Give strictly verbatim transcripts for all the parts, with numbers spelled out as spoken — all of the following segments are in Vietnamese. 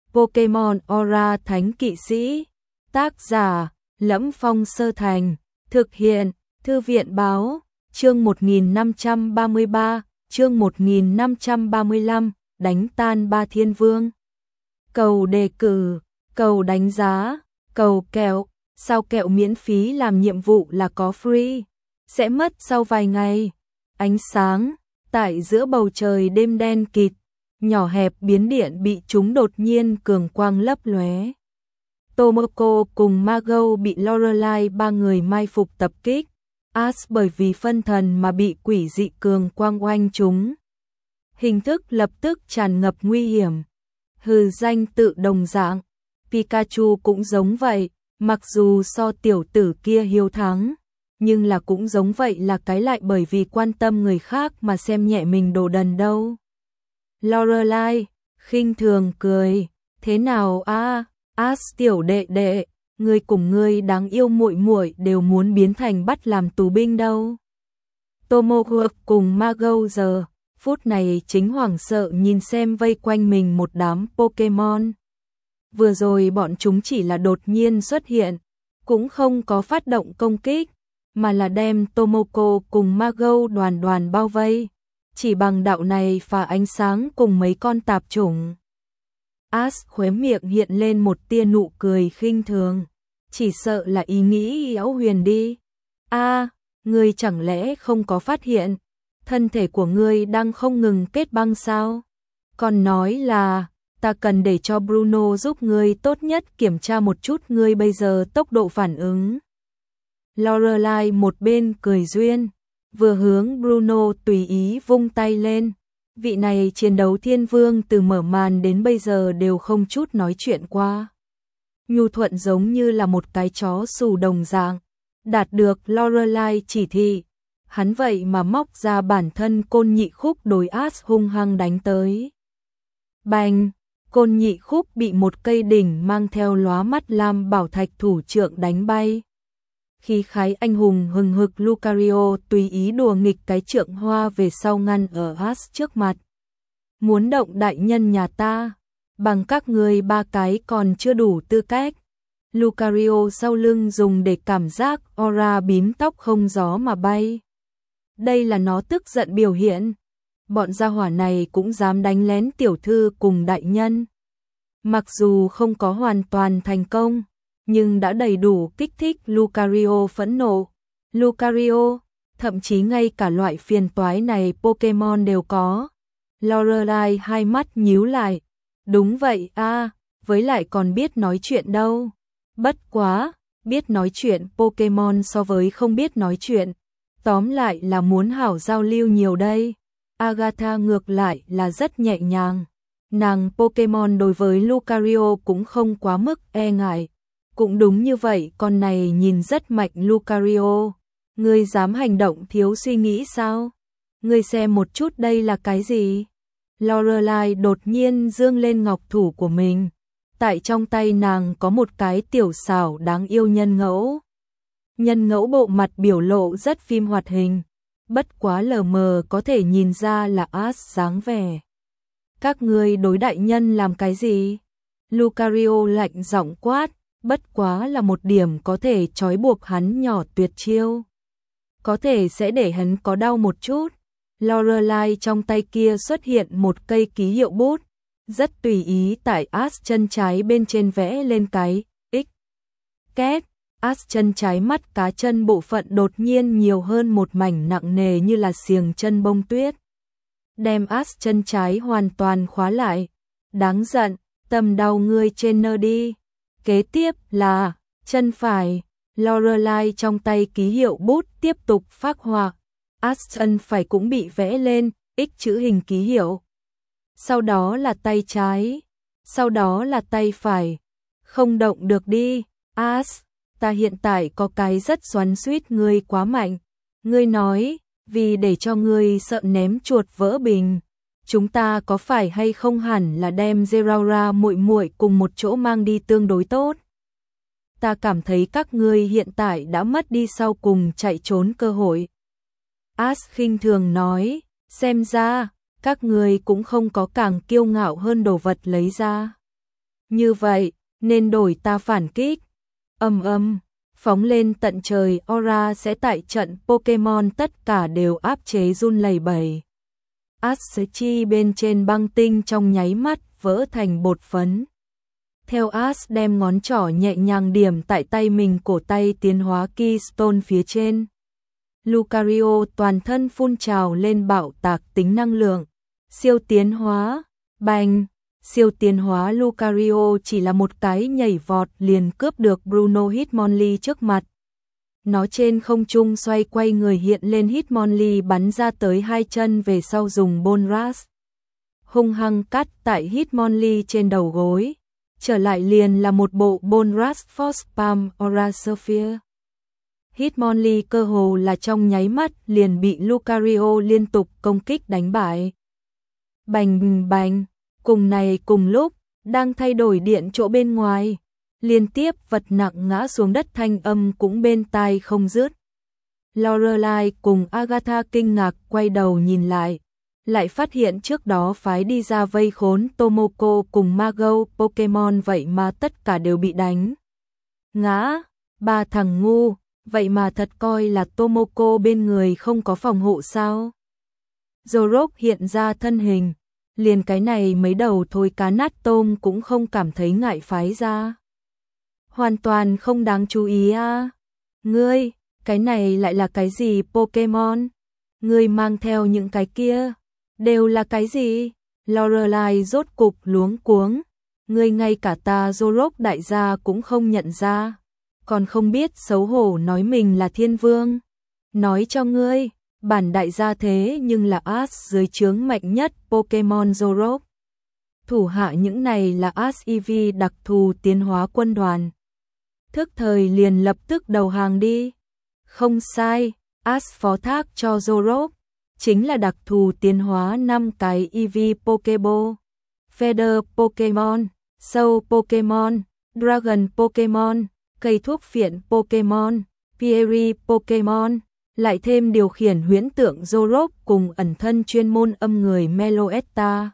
Pokemon Aura Thánh Kỵ Sĩ. Tác giả: Lẫm Phong Sơ Thành. Thực hiện: Thư viện báo. Chương một nghìn năm trăm ba mươi ba, chương một nghìn năm trăm ba mươi lăm, đánh tan ba thiên vương. Cầu đề cử, cầu đánh giá, cầu kẹo, sao kẹo miễn phí làm nhiệm vụ là có free, sẽ mất sau vài ngày. Ánh sáng, tại giữa bầu trời đêm đen kịt, nhỏ hẹp biến điện bị chúng đột nhiên cường quang lấp lóe. Tomoko cùng Mago bị Lorelai ba người mai phục tập kích. Ash bởi vì phân thần mà bị quỷ dị cường quang oanh chúng. Hình thức lập tức tràn ngập nguy hiểm. Hừ, danh tự đồng dạng. Pikachu cũng giống vậy, mặc dù so tiểu tử kia hiếu thắng, nhưng là cũng giống vậy là cái lại bởi vì quan tâm người khác mà xem nhẹ mình đồ đần đâu. Lorelai khinh thường cười, thế nào a, Ash tiểu đệ đệ, ngươi cùng ngươi đáng yêu muội muội đều muốn biến thành bắt làm tù binh đâu. Tomoko cùng Mago giờ phút này chính hoảng sợ nhìn xem vây quanh mình một đám Pokemon. Vừa rồi bọn chúng chỉ là đột nhiên xuất hiện, cũng không có phát động công kích, mà là đem Tomoko cùng Mago đoàn đoàn bao vây, chỉ bằng đạo này phá ánh sáng cùng mấy con tạp chủng. Ash khóe miệng hiện lên một tia nụ cười khinh thường, chỉ sợ là ý nghĩ ảo huyền đi. A, ngươi chẳng lẽ không có phát hiện, thân thể của ngươi đang không ngừng kết băng sao? Còn nói là, ta cần để cho Bruno giúp ngươi tốt nhất kiểm tra một chút ngươi bây giờ tốc độ phản ứng. Lorelai một bên cười duyên, vừa hướng Bruno tùy ý vung tay lên. Vị này chiến đấu thiên vương từ mở màn đến bây giờ đều không chút nói chuyện qua. Nhu thuận giống như là một cái chó xù đồng dạng. Đạt được Lorelai chỉ thị, hắn vậy mà móc ra bản thân côn nhị khúc đối Ash hung hăng đánh tới. Bành, côn nhị khúc bị một cây đỉnh mang theo lóa mắt lam bảo thạch thủ trượng đánh bay. Khí khái anh hùng hừng hực Lucario tùy ý đùa nghịch cái trượng hoa về sau ngăn ở Ash trước mặt. Muốn động đại nhân nhà ta, bằng các người ba cái còn chưa đủ tư cách. Lucario sau lưng dùng để cảm giác aura bím tóc không gió mà bay. Đây là nó tức giận biểu hiện. Bọn gia hỏa này cũng dám đánh lén tiểu thư cùng đại nhân. Mặc dù không có hoàn toàn thành công, nhưng đã đầy đủ kích thích Lucario phẫn nộ. Lucario, thậm chí ngay cả loại phiền toái này Pokemon đều có. Lorelai hai mắt nhíu lại. Đúng vậy a, với lại còn biết nói chuyện đâu. Bất quá, biết nói chuyện Pokemon so với không biết nói chuyện, tóm lại là muốn hảo giao lưu nhiều đây. Agatha ngược lại là rất nhẹ nhàng. Nàng Pokemon đối với Lucario cũng không quá mức e ngại. Cũng đúng như vậy, con này nhìn rất mạnh Lucario. Ngươi dám hành động thiếu suy nghĩ sao? Ngươi xem một chút đây là cái gì? Lorelai đột nhiên dương lên ngọc thủ của mình. Tại trong tay nàng có một cái tiểu xảo đáng yêu nhân ngẫu. Nhân ngẫu bộ mặt biểu lộ rất phim hoạt hình, bất quá lờ mờ có thể nhìn ra là Ash dáng vẻ. Các ngươi đối đại nhân làm cái gì? Lucario lạnh giọng quát, bất quá là một điểm có thể trói buộc hắn nhỏ tuyệt chiêu. Có thể sẽ để hắn có đau một chút. Lorelai trong tay kia xuất hiện một cây ký hiệu bút, rất tùy ý tại Ash chân trái bên trên vẽ lên cái X. Két, Ash chân trái mắt cá chân bộ phận đột nhiên nhiều hơn một mảnh nặng nề như là xiềng chân bông tuyết. Đem Ash chân trái hoàn toàn khóa lại. Đáng giận, tầm đau ngươi trên nơ đi. Kế tiếp là chân phải. Lorelai trong tay ký hiệu bút tiếp tục phác họa. Ash chân phải cũng bị vẽ lên X chữ hình ký hiệu. Sau đó là tay trái, sau đó là tay phải. Không động được đi, Ash, ta hiện tại có cái rất xoắn xuýt, ngươi quá mạnh. Ngươi nói, vì để cho ngươi sợ ném chuột vỡ bình, chúng ta có phải hay không hẳn là đem Zeraora muội muội cùng một chỗ mang đi tương đối tốt. Ta cảm thấy các ngươi hiện tại đã mất đi sau cùng chạy trốn cơ hội. Ash khinh thường nói, xem ra các người cũng không có càng kiêu ngạo hơn đồ vật lấy ra. Như vậy, nên đổi ta phản kích. Ầm ầm, phóng lên tận trời, aura sẽ tại trận Pokemon tất cả đều áp chế run lẩy bẩy. Ash chi bên trên băng tinh trong nháy mắt vỡ thành bột phấn. Theo Ash đem ngón trỏ nhẹ nhàng điểm tại tay mình, cổ tay tiến hóa Keystone phía trên. Lucario toàn thân phun trào lên bạo tạc tính năng lượng. Siêu tiến hóa, bành, siêu tiến hóa Lucario chỉ là một cái nhảy vọt liền cướp được Bruno Hitmonlee trước mặt. Nó trên không trung xoay quay người hiện lên, Hitmonlee bắn ra tới hai chân về sau dùng Bone Rush hung hăng cắt tại Hitmonlee trên đầu gối, trở lại liền là một bộ Bone Rush Force Palm Aura Sphere. Hitmonlee cơ hồ là trong nháy mắt liền bị Lucario liên tục công kích đánh bại. Bành bành, cùng này cùng lúc, đang thay đổi điện chỗ bên ngoài, liên tiếp vật nặng ngã xuống đất, thanh âm cũng bên tai không dứt. Lorelai cùng Agatha kinh ngạc quay đầu nhìn lại, lại phát hiện trước đó phái đi ra vây khốn Tomoko cùng Mago Pokemon vậy mà tất cả đều bị đánh ngã. Ba thằng ngu, vậy mà thật coi là Tomoko bên người không có phòng hộ sao? Zorok hiện ra thân hình, liền cái này mấy đầu thối cá nát tôm cũng không cảm thấy ngại phái ra. Hoàn toàn không đáng chú ý à. Ngươi, cái này lại là cái gì Pokemon? Ngươi mang theo những cái kia, đều là cái gì? Lorelai rốt cục luống cuống. Ngươi ngay cả ta Zorok đại gia cũng không nhận ra, còn không biết xấu hổ nói mình là thiên vương. Nói cho ngươi, bản đại gia thế nhưng là Ash dưới trướng mạnh nhất Pokemon Zorok. Thủ hạ những này là Ash e vê đặc thù tiến hóa quân đoàn. Thức thời liền lập tức đầu hàng đi. Không sai, Ash phó thác cho Zorok chính là đặc thù tiến hóa năm cái e vê Pokeball, Feather Pokemon, Soul Pokemon, Dragon Pokemon, cây thuốc phiện Pokemon, Fairy Pokemon, lại thêm điều khiển huyễn tượng Zorok cùng ẩn thân chuyên môn âm người Meloetta.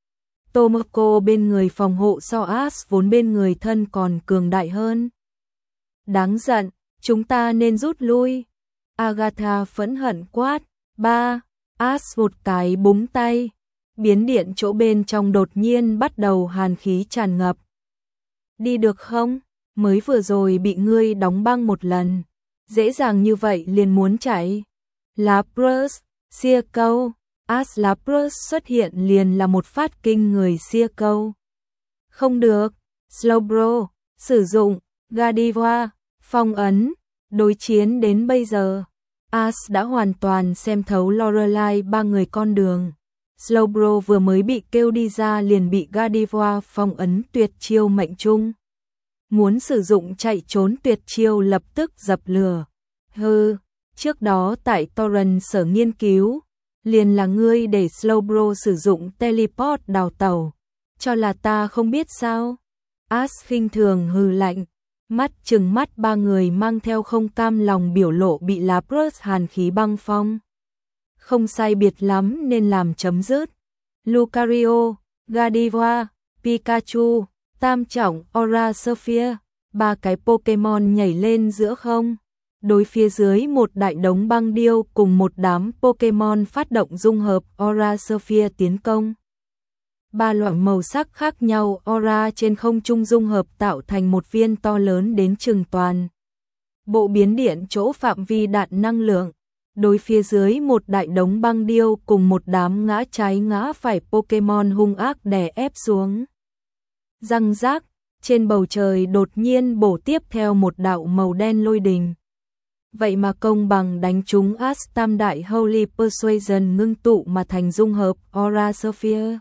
Tomoko bên người phòng hộ so Ash vốn bên người thân còn cường đại hơn. Đáng giận, chúng ta nên rút lui. Agatha phẫn hận quát. Ba, Ash một cái búng tay, biến điện chỗ bên trong đột nhiên bắt đầu hàn khí tràn ngập. Đi được không? Mới vừa rồi bị ngươi đóng băng một lần, dễ dàng như vậy liền muốn chạy. Lapras, xia câu, Ash Lapras xuất hiện liền là một phát kinh người xia câu. Không được, Slowbro, sử dụng, Gardevoir, phong ấn, đối chiến đến bây giờ. Ash đã hoàn toàn xem thấu Lorelai ba người con đường. Slowbro vừa mới bị kêu đi ra liền bị Gardevoir phong ấn tuyệt chiêu mệnh trung. Muốn sử dụng chạy trốn tuyệt chiêu lập tức dập lửa. Hừ, trước đó tại Torrent sở nghiên cứu, liền là ngươi để Slowbro sử dụng teleport đào tẩu, cho là ta không biết sao? Ash khinh thường hừ lạnh, mắt trừng mắt ba người mang theo không cam lòng biểu lộ bị Lapras hàn khí băng phong. Không sai biệt lắm nên làm chấm dứt. Lucario, Gardevoir, Pikachu, tam trọng Aura Sphere, ba cái Pokemon nhảy lên giữa không. Đối phía dưới một đại đống băng điêu cùng một đám Pokemon phát động dung hợp Aura Sphere tiến công. Ba loại màu sắc khác nhau Aura trên không trung dung hợp tạo thành một viên to lớn đến chừng toàn bộ biến điện chỗ phạm vi đạn năng lượng. Đối phía dưới một đại đống băng điêu cùng một đám ngã trái ngã phải Pokemon hung ác đè ép xuống. Răng rác, trên bầu trời đột nhiên bổ tiếp theo một đạo màu đen lôi đình. Vậy mà công bằng đánh trúng Ash tam đại Holy Persuasion ngưng tụ mà thành dung hợp Aura Sphere.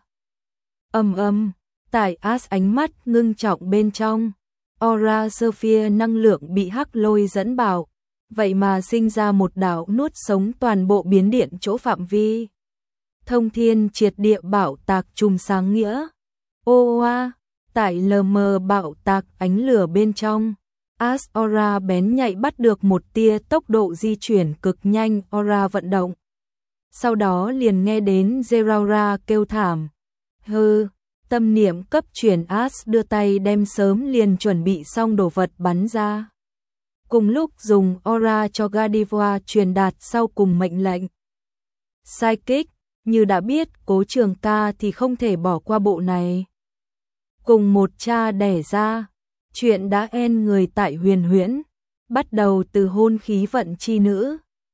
Ầm ầm, tại Ash ánh mắt ngưng trọng bên trong, Aura Sphere năng lượng bị hắc lôi dẫn bảo, vậy mà sinh ra một đạo nuốt sống toàn bộ biến điện chỗ phạm vi. Thông thiên triệt địa bạo tạc trùm sáng nghĩa. Ô oa, tại lờ mờ bạo tạc ánh lửa bên trong, Ash Aura bén nhạy bắt được một tia tốc độ di chuyển cực nhanh Aura vận động. Sau đó liền nghe đến Zeraora kêu thảm. Hừ, tâm niệm cấp truyền As đưa tay đem sớm liền chuẩn bị xong đồ vật bắn ra. Cùng lúc dùng aura cho Gardevoir truyền đạt sau cùng mệnh lệnh. Psychic, như đã biết Cố Trường Ca thì không thể bỏ qua bộ này. Cùng một cha đẻ ra, chuyện đã en người tại Huyền Huyễn, bắt đầu từ hôn khí vận chi nữ.